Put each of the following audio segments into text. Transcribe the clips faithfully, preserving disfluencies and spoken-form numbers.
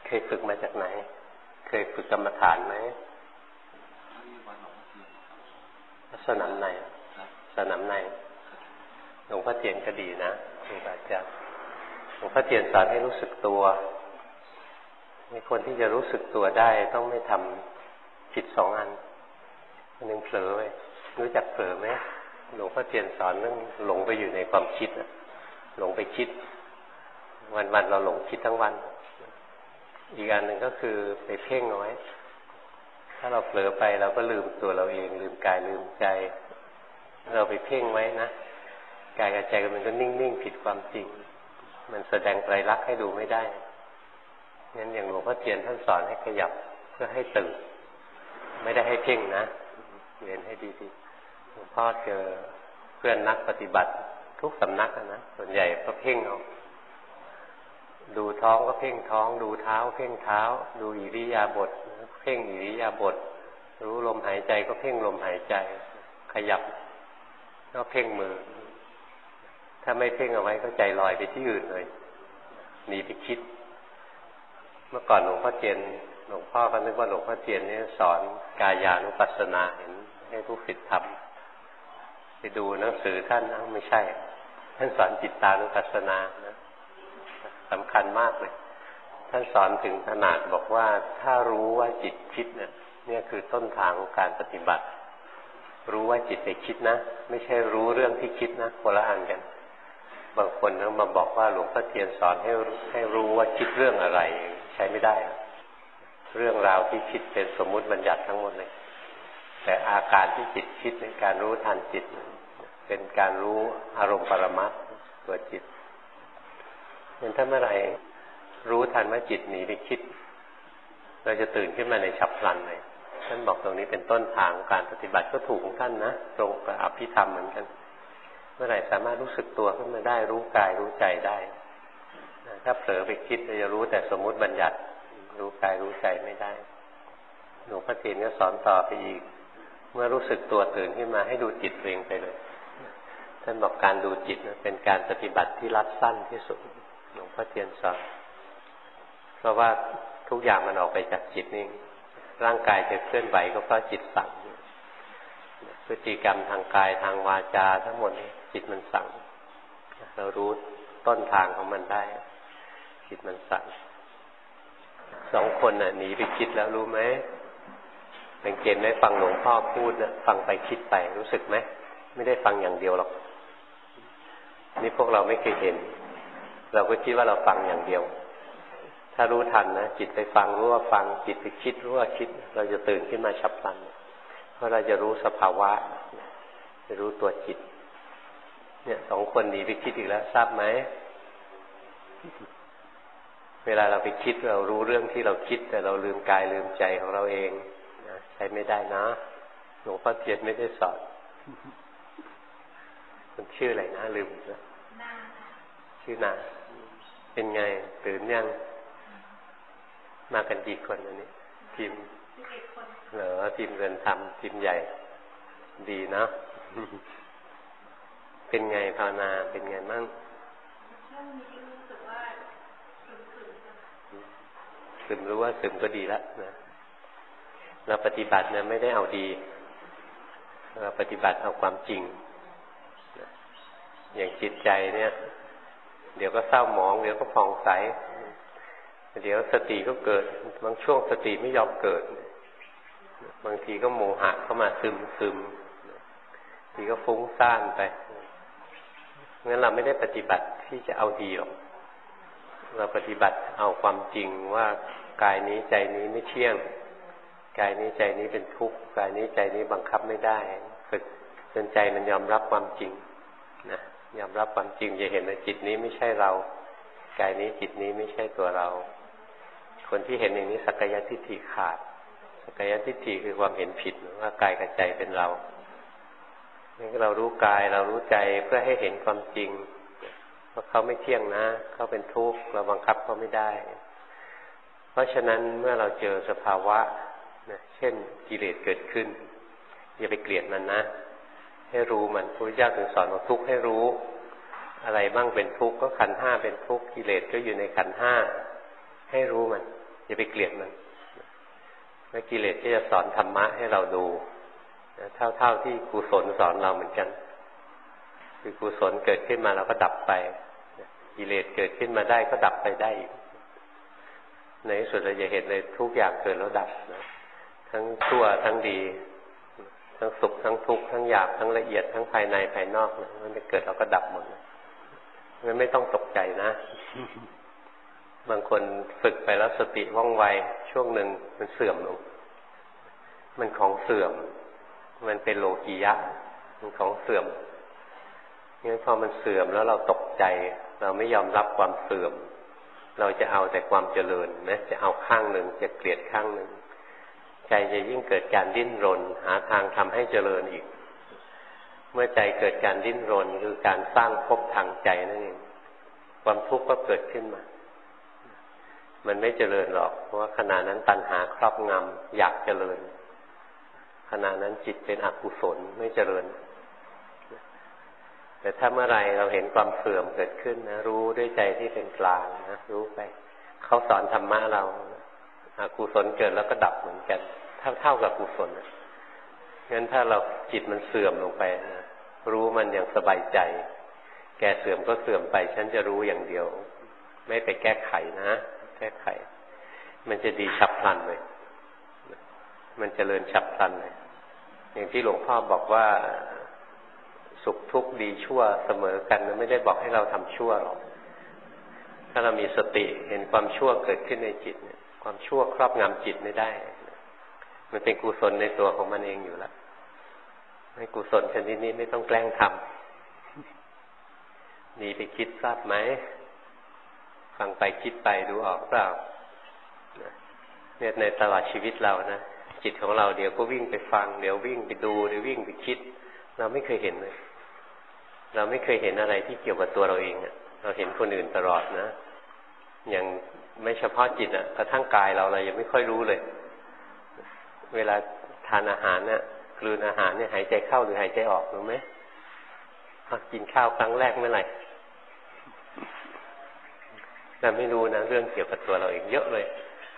เคยฝึกมาจากไหนเคยฝึกกรรมฐานไหมสนามในสนามในหลวงพ่อเทียนก็ดีนะครูบาอาจารย์หลวงพ่อเทียนสอนให้รู้สึกตัวมีคนที่จะรู้สึกตัวได้ต้องไม่ทำผิดสองอันอันหนึ่งเผลอไปรู้จักเผลอไหมหลวงพ่อเทียนสอนเรื่องหลงไปอยู่ในความคิดหลงไปคิดวันๆเราหลงคิดทั้งวันอีกอันหนึ่งก็คือไปเพ่งเอาไว้ถ้าเราเผลอไปเราก็ลืมตัวเราเองลืมกายลืมใจเราไปเพ่งไว้นะกายกับใจมันก็นิ่งๆผิดความจริงมันแสดงไตรลักษณ์ให้ดูไม่ได้งั้นอย่างหลวงพ่อเทียนท่านสอนให้ขยับเพื่อให้ตื่นไม่ได้ให้เพ่งนะเรียนให้ดีๆหลวงพ่อเจอเพื่อนนักปฏิบัติทุกสำนักนะส่วนใหญ่ก็เพ่งเอาดูท้องก็เพ่งท้องดูเท้าเพ่งเท้าดูอิริยาบถเพ่งอิริยาบถรู้ลมหายใจก็เพ่งลมหายใจขยับก็เพ่งมือถ้าไม่เพ่งเอาไว้ก็ใจลอยไปที่อื่นเลยหนีไปคิดเมื่อก่อนหลวงพ่อเทียนหลวงพ่อก็นึกว่าหลวงพ่อเทียนนี่สอนกายานุปัสสนาเห็นให้ผู้ศิษย์ทำไปดูหนังสือท่านนะไม่ใช่ท่านสอนจิตตานุปัสสนานะสำคัญมากเลยท่านสอนถึงขนาดบอกว่าถ้ารู้ว่าจิตคิดเนี่ยเนี่ยคือต้นทางของการปฏิบัติรู้ว่าจิตไปคิดนะไม่ใช่รู้เรื่องที่คิดนะคนละอันกันบางคนนะมาบอกว่าหลวงพ่อเทียนสอนให้ให้รู้ว่าคิดเรื่องอะไรใช้ไม่ได้เรื่องราวที่คิดเป็นสมมุติบัญญัติทั้งหมดเลยแต่อาการที่จิตคิดในการรู้ทันจิตเป็นการรู้อารมณ์ปรมัตถ์ตัวจิตเห็นถ้าเมื่อไหร่รู้ทันว่าจิตหนีไปคิดเราจะตื่นขึ้นมาในฉับพลันเลยท่านบอกตรงนี้เป็นต้นทางการปฏิบัติก็ถูกของท่านนะตรงกับอภิธรรมเหมือนกันเมื่อไหร่สามารถรู้สึกตัวขึ้นมาได้รู้กายรู้ใจได้ถ้าเผลอไปคิดเราจะรู้แต่สมมุติบัญญัติรู้กายรู้ใจไม่ได้หลวงพ่อเทียนก็สอนต่อไปอีกเมื่อรู้สึกตัวตื่นขึ้นมาให้ดูจิตเองไปเลยท่านบอกการดูจิตเป็นการปฏิบัติที่รัดสั้นที่สุดหลวงพ่อเทียนสอนเพราะว่าทุกอย่างมันออกไปจากจิตนี่ร่างกายจะเคลื่อนไหวก็เพราะจิตสั่งพฤติกรรมทางกายทางวาจาทั้งหมดนี้จิตมันสั่งเรารู้ต้นทางของมันได้จิตมันสั่งสองคนน่ะหนีไปคิดแล้วรู้ไหมสังเกตไหมฟังหลวงพ่อพูดนะฟังไปคิดไปรู้สึกไหมไม่ได้ฟังอย่างเดียวหรอกนี่พวกเราไม่เคยเห็นเราก็คิดว่าเราฟังอย่างเดียวถ้ารู้ทันนะจิตไปฟังรู้ว่าฟังจิตไปคิดรู้ว่าคิดเราจะตื่นขึ้นมาฉับพลันเพราะเราจะรู้สภาวะจะรู้ตัวจิตเนี่ยสองคนหนีไปคิดอีกแล้วทราบไหมเวลาเราไปคิดเรารู้เรื่องที่เราคิดแต่เราลืมกายลืมใจของเราเองนะใช้ไม่ได้นะหลวงพ่อเทียนไม่ได้สอนมันชื่ออะไรนะลืมนะชื่อนาเป็นไงตื่นยังมากันกี่คนอันนี้ทีมเหรอทีมเรียนทำทีมใหญ่ดีนะเป็นไงภาวนาเป็นไงมั่งซึมรู้ว่าซึมก็ดีแล้วนะเราปฏิบัติเนี่ยไม่ได้เอาดีเราปฏิบัติเอาความจริงอย่างจิตใจเนี่ยเดี๋ยวก็เศร้าหมองเดี๋ยวก็ผ่องใสเดี๋ยวสติก็เกิดบางช่วงสติไม่ยอมเกิดบางทีก็โมหะเข้ามาซึมซึมทีก็ฟุ้งซ่านไปงั้นเราไม่ได้ปฏิบัติที่จะเอาดีหรอกเราปฏิบัติเอาความจริงว่ากายนี้ใจนี้ไม่เที่ยงกายนี้ใจนี้เป็นทุกข์กายนี้ใจนี้บังคับไม่ได้ฝึกจนใจมันยอมรับความจริงนะยอมรับความจริงจะเห็นว่าจิตนี้ไม่ใช่เรากายนี้จิตนี้ไม่ใช่ตัวเราคนที่เห็นอย่างนี้สักกายทิฏฐิขาดสักกายทิฏฐิคือความเห็นผิดว่ากายกับใจเป็นเรานี่เรารู้กายเรารู้ใจเพื่อให้เห็นความจริงว่าเขาไม่เที่ยงนะเขาเป็นทุกข์เราบังคับเขาไม่ได้เพราะฉะนั้นเมื่อเราเจอสภาวะนะเช่นกิเลสเกิดขึ้นอย่าไปเกลียดมันนะให้รู้มันพระพุทธเจ้าถึงสอนว่าทุกข์ให้รู้อะไรบ้างเป็นทุกข์ก็ขันธ์ห้าเป็นทุกข์กิเลสก็อยู่ในขันธ์ห้าให้รู้มันอย่าไปเกลียดมันแล้วกิเลสที่จะสอนธรรมะให้เราดูเท่าๆที่กุศลสอนเราเหมือนกันคือกุศลเกิดขึ้นมาเราก็ดับไปกิเลสเกิดขึ้นมาได้ก็ดับไปได้ในที่สุดเราจะเห็นเลยทุกอย่างเกิดแล้วดับนะทั้งชั่วทั้งดีทั้งสุขทั้งทุกข์ทั้งหยาบทั้งละเอียดทั้งภายในภายนอกนะมันจะเกิดเราก็ดับหมดมันไม่ต้องตกใจนะบางคนฝึกไปแล้วสติว่องไวช่วงหนึ่งมันเสื่อมลงมันของเสื่อมมันเป็นโลกียะมันของเสื่อมงั้นพอมันเสื่อมแล้วเราตกใจเราไม่ยอมรับความเสื่อมเราจะเอาแต่ความเจริญนะจะเอาข้างหนึ่งจะเกลียดข้างหนึ่งใจจะยิ่งเกิดการดิ้นรนหาทางทำให้เจริญอีกเมื่อใจเกิดการดิ้นรนคือการสร้างภพทางใจนั่นเองความทุกข์ก็เกิดขึ้นมามันไม่เจริญหรอกเพราะว่าขณะนั้นตัณหาครอบงำอยากเจริญขณะนั้นจิตเป็นอกุศลไม่เจริญแต่ถ้าเมื่อไรเราเห็นความเสื่อมเกิดขึ้นนะรู้ด้วยใจที่เป็นกลางนะรู้ไปเขาสอนธรรมะเราอกุศลเกิดแล้วก็ดับเหมือนกันเท่าเท่ากับกุศลงั้นถ้าเราจิตมันเสื่อมลงไปนะรู้มันอย่างสบายใจแกเสื่อมก็เสื่อมไปฉันจะรู้อย่างเดียวไม่ไปแก้ไขนะแก้ไขมันจะดีฉับพลันเลยมันจเจริญฉับพลันเลยอย่างที่หลวงพ่อบอกว่าสุขทุกข์ดีชั่วเสมอกันไม่ได้บอกให้เราทำชั่วหรอกถ้าเรามีสติเห็นความชั่วเกิดขึ้นในจิตความชั่วครอบงำจิตไม่ได้มันเป็นกุศลในตัวของมันเองอยู่แล้วไม่กุศลชนิดนี้ไม่ต้องแกล้งทำหนีไปคิดทราบไหมฟังไปคิดไปดูออกเปล่าเนี่ยในตลอดชีวิตเรานะจิตของเราเดี๋ยวก็วิ่งไปฟังเดี๋ยววิ่งไปดูเดี๋ยววิ่งไปคิดเราไม่เคยเห็นเลยเราไม่เคยเห็นอะไรที่เกี่ยวกับตัวเราเองอ่ะเราเห็นคนอื่นตลอดนะอย่างไม่เฉพาะจิตอ่ะกระทั่งกายเราเรายังไม่ค่อยรู้เลยเวลาทานอาหารเนี่ยกลืนอาหารเนี่ยหายใจเข้าหรือหายใจออกรู้ไหมกินข้าวครั้งแรกเมื่อไหร่เราไม่รู้นะเรื่องเกี่ยวกับตัวเราเองเยอะเลย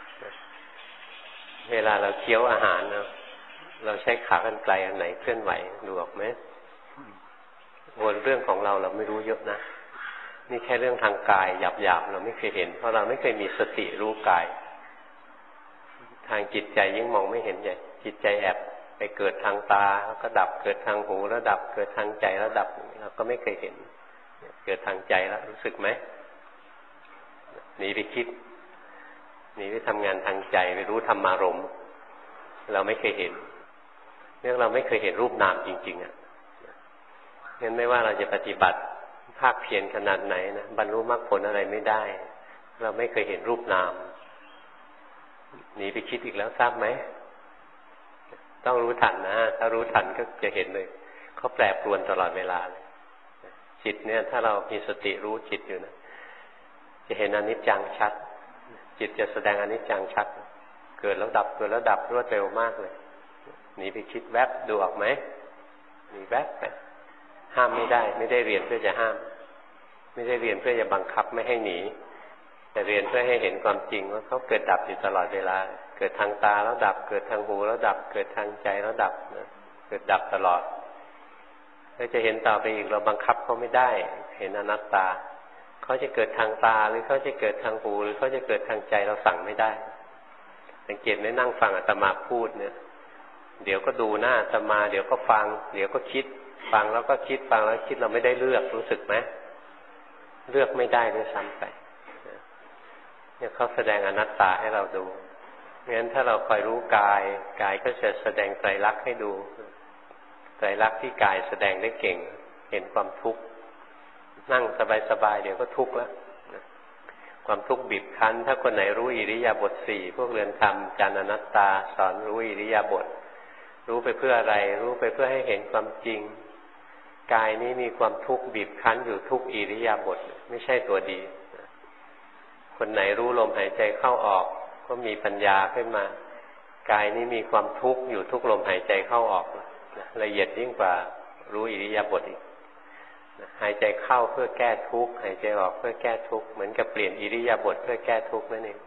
เวลาเราเคี้ยวอาหารนะเราใช้ขากรรไกรอันไหนเคลื่อนไหวดูออกไหมวนเรื่องของเราเราไม่รู้เยอะนะนี่แค่เรื่องทางกายหยาบๆเราไม่เคยเห็นเพราะเราไม่เคยมีสติรู้กายทางจิตใจยิ่งมองไม่เห็นใหญ่จิตใจแอบไปเกิดทางตาแล้วก็ดับเกิดทางหูแล้วดับเกิดทางใจแล้วดับเราก็ไม่เคยเห็นเกิดทางใจแล้วรู้สึกไหมหนีไปคิดหนีไปทำงานทางใจไปรู้ธรรมารมณ์เราไม่เคยเห็นเนื่องเราไม่เคยเห็นรูปนามจริงๆอ่ะงั้นไม่ว่าเราจะปฏิบัติภาคเพียรขนาดไหนนะบรรลุมรรคผลอะไรไม่ได้เราไม่เคยเห็นรูปนามหนีไปคิดอีกแล้วทราบไหมต้องรู้ทันนะถ้ารู้ทันก็จะเห็นเลยเขาแปรปรวนตลอดเวลาเลยจิตเนี่ยถ้าเรามีสติรู้จิตอยู่นะจะเห็นอนิจจังชัดจิตจะแสดงอนิจจังชัดเกิดแล้วดับเกิดแล้วดับรวดเร็วมากเลยหนีไปคิดแวบดูออกไหมหนีแวบไปห้ามไม่ได้ไม่ได้เรียนเพื่อจะห้ามไม่ได้เรียนเพื่อจะบังคับไม่ให้หนีแต่เรียนเพื่อให้เห็นความจริงว่าเขาเกิดดับอยู่ตลอดเวลาเกิดทางตาแล้วดับเกิดทางหูแล้วดับเกิดทางใจแล้วดับเกิดดับตลอดแล้วจะเห็นต่อไปอีกเราบังคับเขาไม่ได้เห็นอนัตตาเขาจะเกิดทางตาหรือเขาจะเกิดทางหูหรือเขาจะเกิดทางใจเราสั่งไม่ได้สังเกตไหมนั่งฟังอาตมาพูดเนี่ยเดี๋ยวก็ดูหน้าอาตมาเดี๋ยวก็ฟังเดี๋ยวก็คิดฟังแล้วก็คิดฟังแล้วคิดเราไม่ได้เลือกรู้สึกไหมเลือกไม่ได้ด้วยซ้ำไปเนี่ยเขาแสดงอนัตตาให้เราดูงั้นถ้าเราคอยรู้กายกายก็จะแสดงไตรลักษณ์ให้ดูไตรลักษณ์ที่กายแสดงได้เก่งเห็นความทุกข์นั่งสบายๆเดี๋ยวก็ทุกข์แล้วความทุกข์บีบคั้นถ้าคนไหนรู้อิริยาบถสี่พวกเรือนธรรมจานอนัตตาสอนรู้อิริยาบถรู้ไปเพื่ออะไรรู้ไปเพื่อให้เห็นความจริงกายนี้มีความทุกข์บีบคั้นอยู่ทุกอิริยาบถไม่ใช่ตัวดีคนไหนรู้ลมหายใจเข้าออกก็มีปัญญาขึ้นมากายนี้มีความทุกข์อยู่ทุกลมหายใจเข้าออกละเอียดยิ่งกว่ารู้อิริยาบถอีกหายใจเข้าเพื่อแก้ทุกข์หายใจออกเพื่อแก้ทุกข์เหมือนกับเปลี่ยนอิริยาบถเพื่อแก้ทุกข์นั่นเอง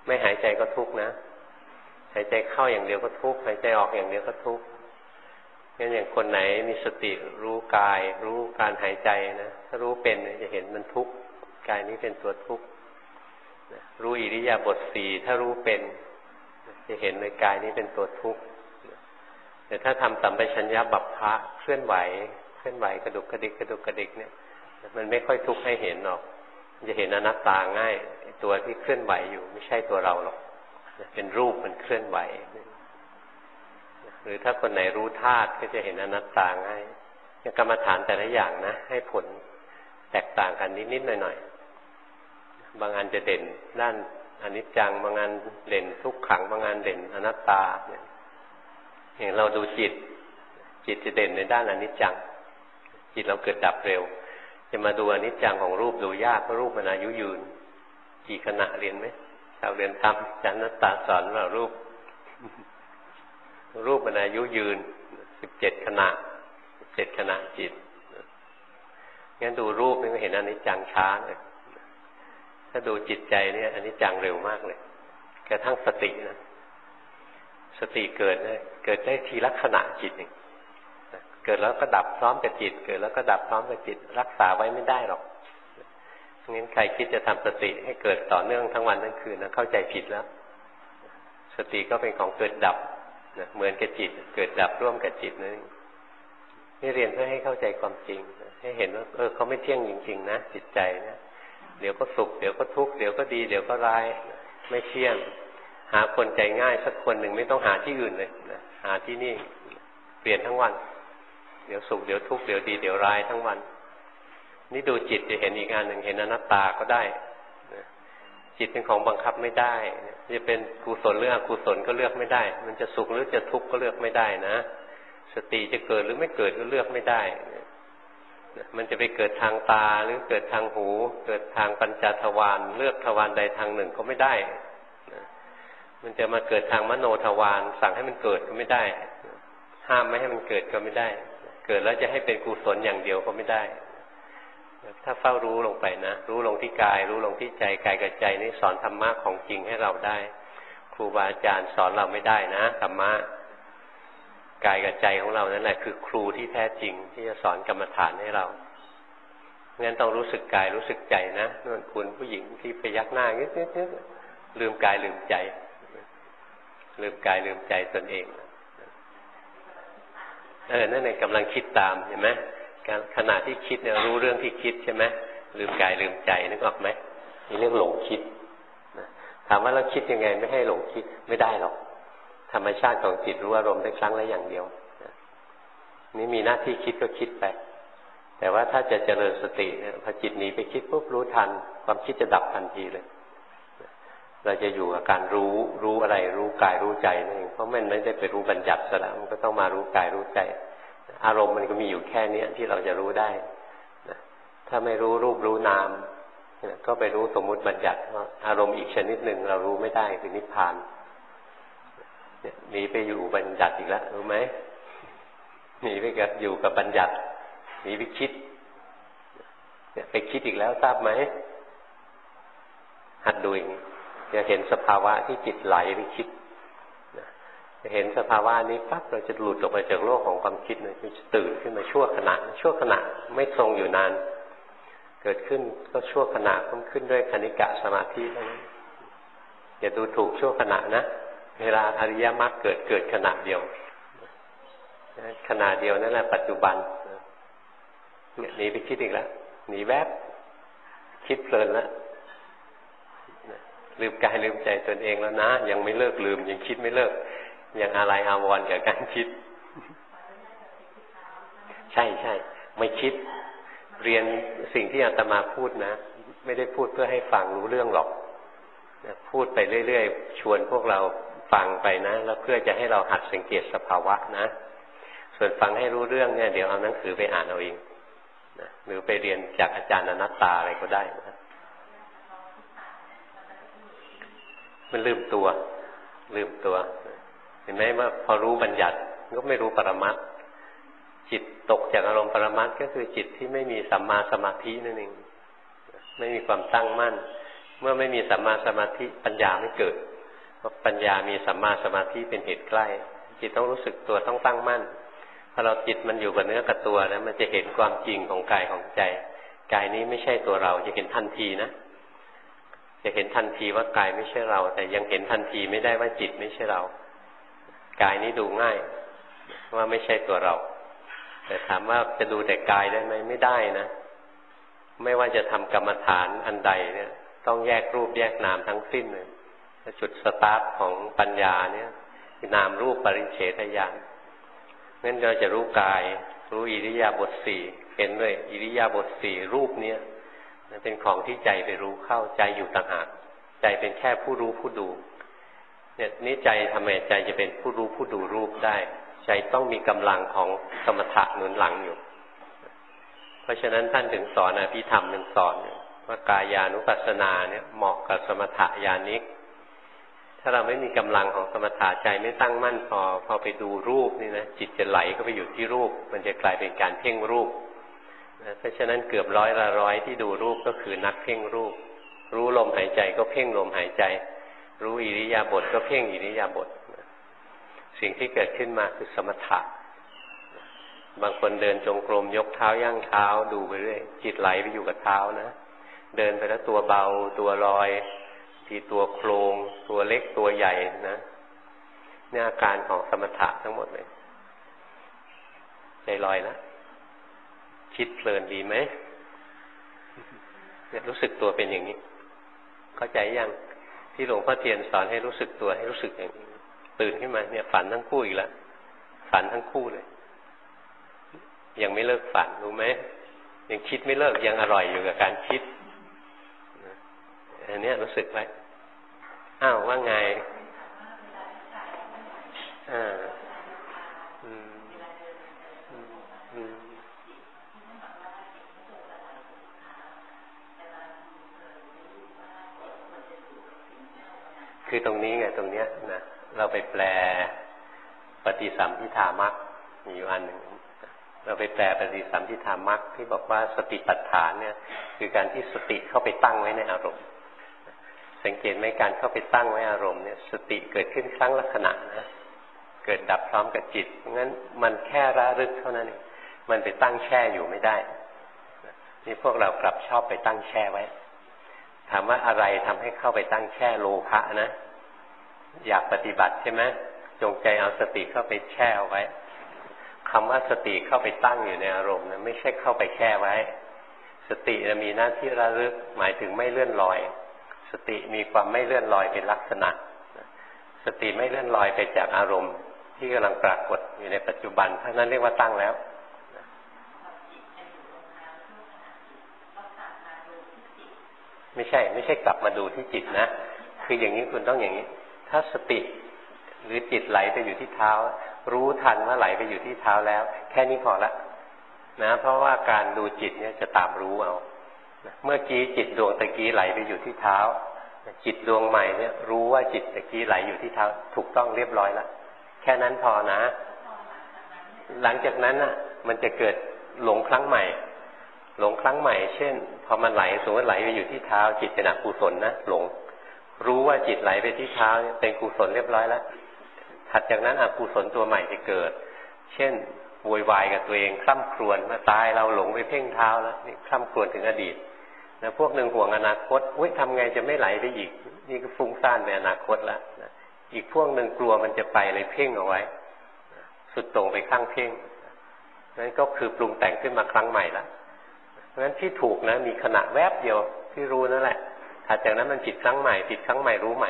ไม่หายใจก็ทุกข์นะหายใจเข้าอย่างเดียวก็ทุกข์หายใจออกอย่างเดียวก็ทุกข์งั้นอย่างคนไหนมีสติรู้กายรู้การหายใจนะถ้ารู้เป็นจะเห็นมันทุกข์กายนี้เป็นตัวทุกข์รู้อิริยาบถสี่ถ้ารู้เป็นจะเห็นในกายนี้เป็นตัวทุกข์แต่ถ้าทำสัมปชัญญะบัพพะเคลื่อนไหวเคลื่อนไหวกระดุกกระดิกกระดุกกระดิกเนี่ยมันไม่ค่อยทุกข์ให้เห็นหรอกจะเห็นอนัตตาง่ายตัวที่เคลื่อนไหวอยู่ไม่ใช่ตัวเราหรอกเป็นรูปมันเคลื่อนไหวหรือถ้าคนไหนรู้ธาตุก็จะเห็นอนัตตาง่ายกรรมฐานแต่ละอย่างนะให้ผลแตกต่างกันนิดๆหน่อยๆบางอันจะเด่นด้านอนิจจังบางอันเด่นทุกขังบางอันเด่นอนัตตาอย่างเราดูจิตจิตจะเด่นในด้านอนิจจังจิตเราเกิดดับเร็วจะมาดูอนิจจังของรูปดูยากเพราะรูปมันอายุยืนกี่ขณะเรียนไหมเราเรียนทำอาจารย์นัตตาสอนเรารูปรูปมันอายุยืนสิบเจ็ดขณะสิบเจ็ดขณะจิตงั้นดูรูปนี่ก็เห็นอนิจจังช้าเลยถ้าดูจิตใจเนี่ยอนิจจังเร็วมากเลยกระทั่งสตินะสติเกิดเนี่ยเกิดได้ทีละขณะจิตเองเกิดแล้วก็ดับพร้อมกับจิตเกิดแล้วก็ดับพร้อมกับจิตรักษาไว้ไม่ได้หรอกงั้นใครคิดจะทำสติให้เกิดต่อเนื่องทั้งวันทั้งคืนนะเข้าใจผิดแล้วสติก็เป็นของเกิดดับนะเหมือนกับจิตเกิดดับร่วมกับจิตนั่นนี่เรียนเพื่อให้เข้าใจความจริงให้เห็นว่าเออเขาไม่เที่ยงจริงๆนะจิตใจนะเดี๋ยวก็สุขเดี๋ยวก็ทุกข์เดี๋ยวก็ดีเดี๋ยวก็ร้ายไม่เที่ยงหาคนใจง่ายสักคนหนึ่งไม่ต้องหาที่อื่นเลยนะหาที่นี่เปลี่ยนทั้งวันเดี๋ยวสุขเดี๋ยวทุกข์เดี๋ยวดีเดี๋ยวร้ายทั้งวันนี่ดูจิตจะเห็นอีกอันหนึ่งเห็นอนัตตาก็ได้จิตเป็นของบังคับไม่ได้จะเป็นกุศลหรืออกุศลก็เลือกไม่ได้มันจะสุขหรือจะทุกข์ก็เลือกไม่ได้นะสติจะเกิดหรือไม่เกิดก็เลือกไม่ได้มันจะไปเกิดทางตาหรือเกิดทางหูเกิดทางปัญจทวารเลือกทวารใดทางหนึ่งก็ไม่ได้มันจะมาเกิดทางมโนทวารสั่งให้มันเกิดก็ไม่ได้ห้ามไม่ให้มันเกิดก็ไม่ได้เกิดแล้วจะให้เป็นกุศลอย่างเดียวก็ไม่ได้ถ้าเฝ้ารู้ลงไปนะรู้ลงที่กายรู้ลงที่ใจกายกับใจนี่สอนธรรมะของจริงให้เราได้ครูบาอาจารย์สอนเราไม่ได้นะธรรมะกายกับใจของเรานั่นแหละคือครูที่แท้จริงที่จะสอนกรรมฐานให้เรางั้นต้องรู้สึกกายรู้สึกใจนะนั่นคุณผู้หญิงที่ไปยักหน้าเงี้ยลืมกายลืมใจลืมกายลืมใจตนเองเออนั่นเองกำลังคิดตามเห็นไหมขณะที่คิดเนี่ยรู้เรื่องที่คิดใช่ไหมลืมกายลืมใจนึกออกไหมนี่เรื่องหลงคิดถามว่าเราคิดยังไงไม่ให้หลงคิดไม่ได้หรอกธรรมชาติของจิตรู้อารมณ์ได้ครั้งละอย่างเดียวนี่มีหน้าที่คิดก็คิดไปแต่ว่าถ้าจะเจริญสติเนี่ยพอจิตหนีไปคิดปุ๊บรู้ทันความคิดจะดับทันทีเลยเราจะอยู่กับการรู้รู้อะไรรู้กายรู้ใจนั่นเองเพราะมันไม่ได้ไปรู้บัญญัติซะแล้วมันก็ต้องมารู้กายรู้ใจอารมณ์มันก็มีอยู่แค่นี้ที่เราจะรู้ได้นะถ้าไม่รู้รูปรู้นามก็ไปรู้สมมุติบัญญัติว่าอารมณ์อีกชนิดหนึ่งเรารู้ไม่ได้คือนิพพานหนีไปอยู่บัญญัติอีกแล้วรู้ไหมหนีไปกับอยู่กับบัญญัติหนีไปคิดไปคิดอีกแล้วทราบไหมหัดดูอย่างนี้จะเห็นสภาวะที่จิตไหลไปคิดจะเห็นสภาวะนี้ปั๊บเราจะหลุดออกมาจากโลกของความคิดเลยจะตื่นขึ้นมาชั่วขณะชั่วขณะไม่ทรงอยู่นานเกิดขึ้นก็ชั่วขณะต้องขึ้นด้วยคณิกะสมาธิเท่านั้นอย่าดูถูกชั่วขณะนะเวลาอริยมรรคเกิดเกิดขณะเดียวขณะเดียวนั่นแหละปัจจุบันเนี่ยหนีไปคิดอีกแล้วหนีแวบคิดเพลินแล้วลืมกายลืมใจตนเองแล้วนะยังไม่เลิกลืมยังคิดไม่เลิกยังอะไรอาวรณ์กับการคิดใช่ใช่ไม่คิดเรียนสิ่งที่อาตมาพูดนะไม่ได้พูดเพื่อให้ฟังรู้เรื่องหรอกพูดไปเรื่อยๆชวนพวกเราฟังไปนะแล้วเพื่อจะให้เราหัดสังเกตสภาวะนะส่วนฟังให้รู้เรื่องเนี่ยเดี๋ยวเอาหนังสือไปอ่านเอาเองนะหรือไปเรียนจากอาจารย์อนัตตาอะไรก็ได้นะมันลืมตัวลืมตัวเห็นไหมว่าพอรู้บัญญัติก็ไม่รู้ปรมัตถ์จิตตกจากอารมณ์ปรมัตถ์ก็คือจิตที่ไม่มีสัมมาสมาธินั่นเองไม่มีความตั้งมั่นเมื่อไม่มีสัมมาสมาธิปัญญาไม่เกิดเพราะปัญญามีสัมมาสมาธิเป็นเหตุใกล้จิตต้องรู้สึกตัวต้องตั้งมั่นพอเราจิตมันอยู่กับเนื้อกับตัวนะมันจะเห็นความจริงของกายของใจกายนี้ไม่ใช่ตัวเราจะเห็นทันทีนะจะเห็นทันทีว่ากายไม่ใช่เราแต่ยังเห็นทันทีไม่ได้ว่าจิตไม่ใช่เรากายนี้ดูง่ายว่าไม่ใช่ตัวเราแต่ถามว่าจะดูแต่กายได้ไหมไม่ได้นะไม่ว่าจะทำกรรมฐานอันใดเนี่ยต้องแยกรูปแยกนามทั้งสิ้นเลยจุดสตาร์ทของปัญญาเนี่ยนามรูปปริเฉทญาณงั้นเราจะรู้กายรู้อิริยาบถสี่เห็นด้วยอิริยาบถสี่รูปเนี่ยเป็นของที่ใจไปรู้เข้าใจอยู่ต่างหากใจเป็นแค่ผู้รู้ผู้ดูเนี่ยนี้ใจทำไมใจจะเป็นผู้รู้ผู้ดูรูปได้ใจต้องมีกำลังของสมถะหนุนหลังอยู่เพราะฉะนั้นท่านถึงสอนอภิธรรมถึงสอนว่ากายานุปัสสนาเนี่ยเหมาะกับสมถะญาณิกถ้าเราไม่มีกำลังของสมถะใจไม่ตั้งมั่นพอพอไปดูรูปนี่นะจิตจะไหลเข้าไปอยู่ที่รูปมันจะกลายเป็นการเพ่งรูปเพราะฉะนั้นเกือบร้อยละร้อยที่ดูรูปก็คือนักเพ่งรูปรู้ลมหายใจก็เพ่งลมหายใจรู้อิริยาบถก็เพ่งอิริยาบถสิ่งที่เกิดขึ้นมาคือสมถะบางคนเดินจงกรมยกเท้าย่างเท้าดูไปเรื่อยจิตไหลไปอยู่กับเท้านะเดินไปแล้วตัวเบาตัวลอยทีตัวโครงตัวเล็กตัวใหญ่นะนี่อาการของสมถะทั้งหมดเลยใจลอยนะคิดเพลินดีไหมเนี่ยรู้สึกตัวเป็นอย่างนี้เข้าใจยังที่หลวงพ่อเทียนสอนให้รู้สึกตัวให้รู้สึกอย่างนี้ตื่นขึ้นมาเนี่ยฝันทั้งคู่อีกแล้วฝันทั้งคู่เลยยังไม่เลิกฝันรู้ไหมยังคิดไม่เลิกยังอร่อยอยู่กับการคิดอันนี้รู้สึกไว้อ้าวว่าไงอ่าอืมอืมอืมคือตรงนี้ไงตรงเนี้ยนะเราไปแปลปฏิสัมภิทามรรคมีอยู่อันหนึ่งเราไปแปลปฏิสัมภิทามรรคที่บอกว่าสติปัฏฐานเนี่ยคือการที่สติเข้าไปตั้งไว้ในอารมณ์สังเกตไหมการเข้าไปตั้งไว้อารมณ์เนี่ยสติเกิดขึ้นครั้งละขณะนะเกิดดับพร้อมกับจิตงั้นมันแค่ระลึกเท่านั้นเองมันไปตั้งแช่อยู่ไม่ได้นี่พวกเรากลับชอบไปตั้งแช่ไว้ถามว่าอะไรทำให้เข้าไปตั้งแช่โลภะนะอยากปฏิบัติใช่ไหมจงใจเอาสติเข้าไปแช่เอาไว้คำว่าสติเข้าไปตั้งอยู่ในอารมณ์นะไม่ใช่เข้าไปแช่ไว้สติจะมีหน้าที่ระลึกหมายถึงไม่เลื่อนลอยสติมีความไม่เลื่อนลอยเป็นลักษณะสติไม่เลื่อนลอยไปจากอารมณ์ที่กำลังปรากฏอยู่ในปัจจุบันเท่านั้นเรียกว่าตั้งแล้วไม่ใช่ไม่ใช่กลับมาดูที่จิตนะคืออย่างนี้คุณต้องอย่างนี้ถ้าสติหรือจิตไหลไปอยู่ที่เท้ารู้ทันว่าไหลไปอยู่ที่เท้าแล้วแค่นี้พอละนะเพราะว่าการดูจิตเนี่ยจะตามรู้เอาเมื่อกี้จิตดวงตะกี้ไหลไปอยู่ที่เท้าจิตดวงใหม่เนี่ยรู้ว่าจิตตะกี้ไหลอยู่ที่เท้าถูกต้องเรียบร้อยแล้วแค่นั้นพอนะหลังจากนั้นน่ะมันจะเกิดหลงครั้งใหม่หลงครั้งใหม่เช่นพอมันไหลสมมติไหลไปอยู่ที่เท้าจิตเป็นอกุศลนะหลงรู้ว่าจิตไหลไปที่เท้าเป็นกุศลเรียบร้อยแล้วถัดจากนั้นอกุศลตัวใหม่จะเกิดเช่นโวยวายกับตัวเองคร่ำครวญมาตายเราหลงไปเพ่งเท้าแล้วนี่คร่ำครวญถึงอดีตนะพวกหนึ่งห่วงอนาคตอุ้ยทำไงจะไม่ไหลไปอีกนี่ก็ฟุ้งซ่านในอนาคตแล้วนะอีกพวกหนึ่งกลัวมันจะไปเลยเพ่งเอาไว้สุดตรงไปข้างเพ่งนั่นก็คือปรุงแต่งขึ้นมาครั้งใหม่ละเพราะฉะนั้นที่ถูกนะมีขณะแวบเดียวที่รู้นั่นแหละถัดจากนั้นมันผิดครั้งใหม่ผิดครั้งใหม่รู้ใหม่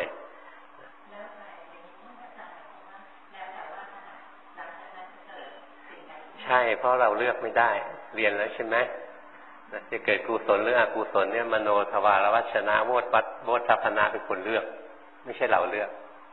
ใช่เพราะเราเลือกไม่ได้เรียนแล้วใช่ไหมจะเกิดกุศลหรืออกุศลเนี่ยมโนทวารวัชนะโวฏปัตโวฏทัพพนาเป็นคนเลือกไม่ใช่เราเลือก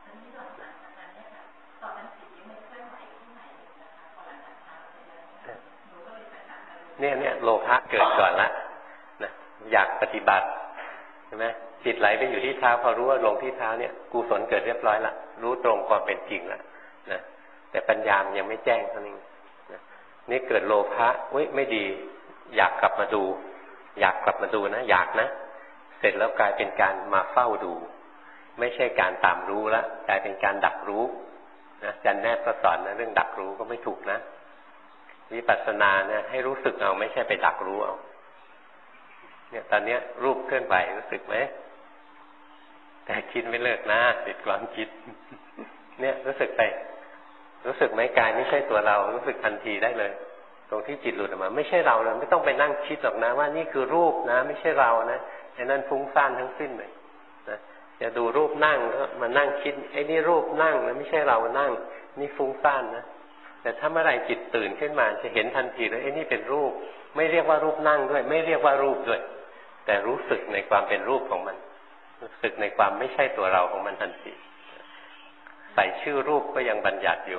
เนี่ยเนี่ยโลภะเกิดก่อนละนะอยากปฏิบัติใช่ไหมจิตไหลไปอยู่ที่เท้าพอรู้ว่าลงที่เท้าเนี่ยกุศลเกิดเรียบร้อยละรู้ตรงความเป็นจริงละนะแต่ปัญญามันยังไม่แจ้งเท่านั้นนะนี่เกิดโลภะอุ้ยไม่ดีอยากกลับมาดูอยากกลับมาดูนะอยากนะเสร็จแล้วกลายเป็นการมาเฝ้าดูไม่ใช่การตามรู้ละกลายเป็นการดักรู้นะอาจารย์แนบก็สอนนะเรื่องดักรู้ก็ไม่ถูกนะวิปัสสนาเนี่ยให้รู้สึกเอาไม่ใช่ไปดักรู้เอาเนี่ยตอนนี้รูปเคลื่อนไหวรู้สึกไหมแต่คิดไม่เลิกนะติดความคิดเนี่ยรู้สึกไปรู้สึกไหมกายไม่ใช่ตัวเรารู้สึกทันทีได้เลยตรงที่จิตหลุดออกมาไม่ใช่เราเลยไม่ต้องไปนั่งคิดหรอกนะว่านี่คือรูปนะไม่ใช่เรานะไอ้นั่นฟุ้งซ่านทั้งสิ้นเลยนะจะดูรูปนั่งก็มานั่งคิดไอ้นี่รูปนั่งนะไม่ใช่เรานั่งนี่ฟุ้งซ่านนะแต่ถ้าเมื่อไหร่จิตตื่นขึ้นมาจะเห็นทันทีเลยไอ้นี่เป็นรูปไม่เรียกว่ารูปนั่งด้วยไม่เรียกว่ารูปด้วยแต่รู้สึกในความเป็นรูปของมันรู้สึกในความไม่ใช่ตัวเราของมันทันทีใส่ชื่อรูปก็ยังบัญญัติอยู่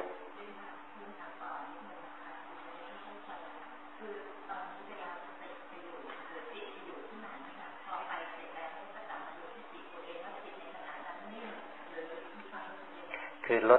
คือลด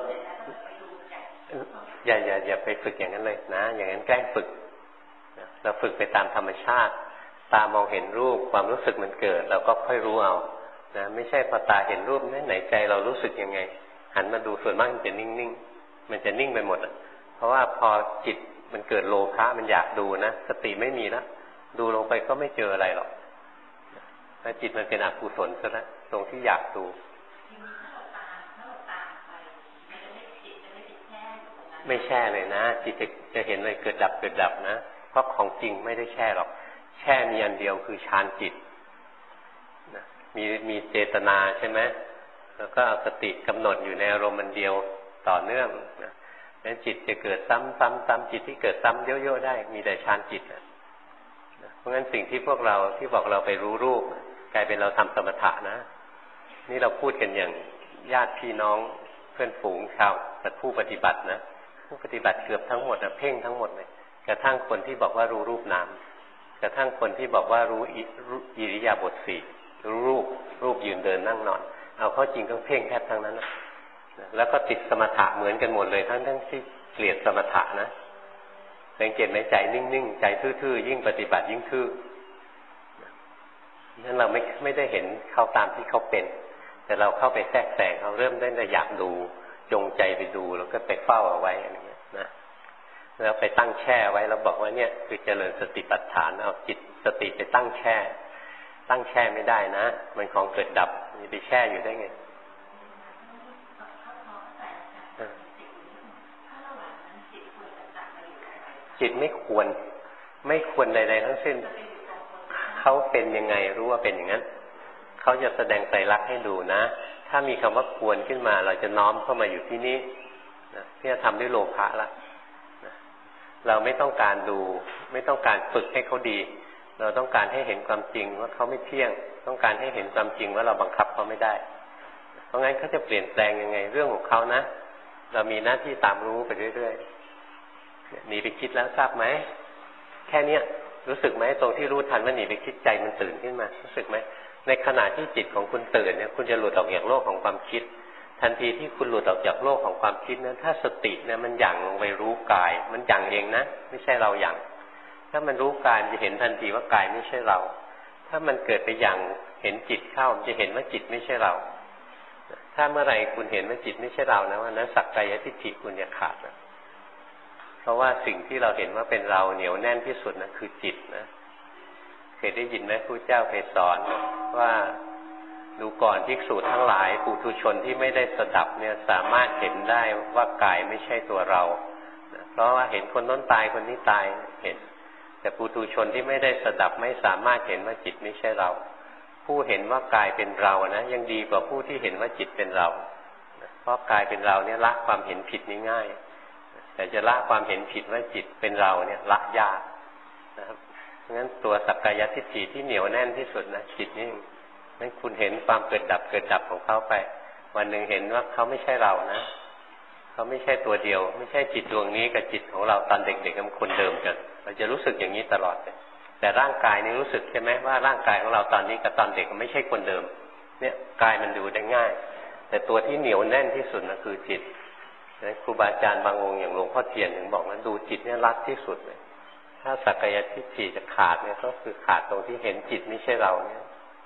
อย่าอย่าอย่าไปฝึกอย่างนั้นเลยนะอย่างนั้นแกล้งฝึกเราฝึกไปตามธรรมชาติตามองเห็นรูปความรู้สึกมันเกิดเราก็ค่อยรู้เอานะไม่ใช่พอตาเห็นรูปนี่ไหนใจเรารู้สึกยังไงหันมาดูส่วนมากมันจะนิ่งๆมันจะนิ่งไปหมดเพราะว่าพอจิตมันเกิดโลภะมันอยากดูนะสติไม่มีแล้วดูลงไปก็ไม่เจออะไรหรอกถ้าจิตมันเป็นอกุศลซะแล้วตรงที่อยากดูไม่แช่เลยนะจิตจะจะเห็นเลยเกิดดับเกิดดับนะเพราะของจริงไม่ได้แช่หรอกแช่มีอันเดียวคือฌานจิตนะมีมีเจตนาใช่ไหมแล้วก็สติกำหนดอยู่ในอารมณ์มันเดียวต่อเนื่องนะงั้นจิตจะเกิดซ้ำซ้ำซ้ำจิตที่เกิดซ้ำเยอะๆได้มีแต่ฌานจิตนะเพราะงั้นสิ่งที่พวกเราที่บอกเราไปรู้รูปกลายเป็นเราทำสมถะนะนี่เราพูดกันอย่างญาติพี่น้องเพื่อนฝูงชาวผู้ปฏิบัตินะผู้ปฏิบัติเกือบทั้งหมดนะเพ่งทั้งหมดเลยกระทั่งคนที่บอกว่ารู้รูปนามกระทั่งคนที่บอกว่ารู้อิริยาบถสี่รู้รูปรูปยืนเดินนั่งนอนเอาเข้าจริงก็เพ่งแทบทั้งนั้นนะแล้วก็ติดสมถะเหมือนกันหมดเลยทั้งทั้งที่เกลียดสมถะนะสังเกตไหมใจนิ่งๆใจทื่อๆยิ่งปฏิบัติยิ่งทื่อนั่นเราไม่ไม่ได้เห็นเขาตามที่เขาเป็นแต่เราเข้าไปแทรกแซงเขาเริ่มได้แต่อยากดูจงใจไปดูแล้วก็ไปเฝ้าเอาไว้อะไรเงี้ยนะแล้วไปตั้งแช่ไว้แล้วบอกว่าเนี่ยคือเจริญสติปัฏฐานเอาจิตสติไปตั้งแช่ตั้งแช่ไม่ได้นะมันของเกิดดับมีไปแช่อยู่ได้ไงจิตไม่ควรไม่ควรใดๆทั้งสิ้นเขาเป็นยังไงรู้ว่าเป็นอย่างนั้นเขาจะแสดงไตรลักษณ์ให้ดูนะถ้ามีคำว่าควรขึ้นมาเราจะน้อมเข้ามาอยู่ที่นี้นะที่จะทำด้วยโลภะละนะเราไม่ต้องการดูไม่ต้องการฝึกให้เขาดีเราต้องการให้เห็นความจริงว่าเขาไม่เที่ยงต้องการให้เห็นความจริงว่าเราบังคับเขาไม่ได้เพราะงั้นเขาจะเปลี่ยนแปลงยังไงเรื่องของเขานะเรามีหน้าที่ตามรู้ไปเรื่อยๆหนีไปคิดแล้วทราบไหมแค่เนี้ยรู้สึกไหมตรงที่รู้ทันว่าหนีไปคิดใจมันตื่นขึ้นมารู้สึกไหมในขณะที่จิตของคุณตื่นเนี่ยคุณจะหลุดออกจากโลกของความคิดทันทีที่คุณหลุดออกจากโลกของความคิดนั้นถ้าสติเนี่ยมันหยั่งลงไปรู้กายมันหยั่งเองนะไม่ใช่เราหยั่งถ้ามันรู้กายมันจะเห็นทันทีว่ากายไม่ใช่เราถ้ามันเกิดไปหยั่งเห็นจิตเข้ามันจะเห็นว่าจิตไม่ใช่เราถ้าเมื่อไหร่คุณเห็นว่าจิตไม่ใช่เรานะว่านั้นสักกายทิฏฐิคุณจะขาดนะเพราะว่าสิ่งที่เราเห็นว่าเป็นเราเหนียวแน่นที่สุดนะคือจิตนะเคยได้ยินไหมครูเจ้าเคยสอนว่าดูก่อนภิกษุทั้งหลายปุถุชนที่ไม่ได้สดับเนี่ยสามารถเห็นได้ว่ากายไม่ใช่ตัวเราเพราะว่าเห็นคนน้นตายคนนี้ตายเห็นแต่ปุถุชนที่ไม่ได้สดับไม่สามารถเห็นว่าจิตไม่ใช่เราผู้เห็นว่ากายเป็นเรานะยังดีกว่าผู้ที่เห็นว่าจิตเป็นเราเพราะกายเป็นเราเนี่ยละความเห็นผิดนี้ง่ายแต่จะละความเห็นผิดว่าจิตเป็นเราเนี่ยละยากนะครับเพราะฉะนั้นตัวสักกายทิฏฐิที่เหนียวแน่นที่สุดนะจิตนี่นั่นคุณเห็นความเกิดดับเกิดดับของเขาไปวันหนึ่งเห็นว่าเขาไม่ใช่เรานะเขาไม่ใช่ตัวเดียวไม่ใช่จิตดวงนี้กับจิตของเราตอนเด็กๆมันคนเดิมกันเราจะรู้สึกอย่างนี้ตลอดเลยแต่ร่างกายนี่รู้สึกใช่ไหมว่าร่างกายของเราตอนนี้กับตอนเด็กมันไม่ใช่คนเดิมเนี่ยกายมันดูได้ง่ายแต่ตัวที่เหนียวแน่นที่สุดนะคือจิตครูบาอาจารย์บางองค์อย่างหลวงพ่อเทียนถึงบอกว่าดูจิตเนี่ยรัดที่สุดเลยถ้าสักกายทิฏฐิจะขาดเนี่ยก็คือขาดตรงที่เห็นจิตไม่ใช่เราเนี่ย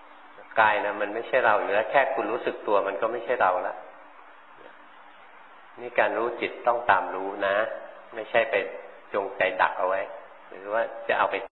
กายนะมันไม่ใช่เราอยู่แล้วแค่คุณรู้สึกตัวมันก็ไม่ใช่เราละนี่การรู้จิตต้องตามรู้นะไม่ใช่ไปจงใจดักเอาไว้หรือว่าจะเอาไป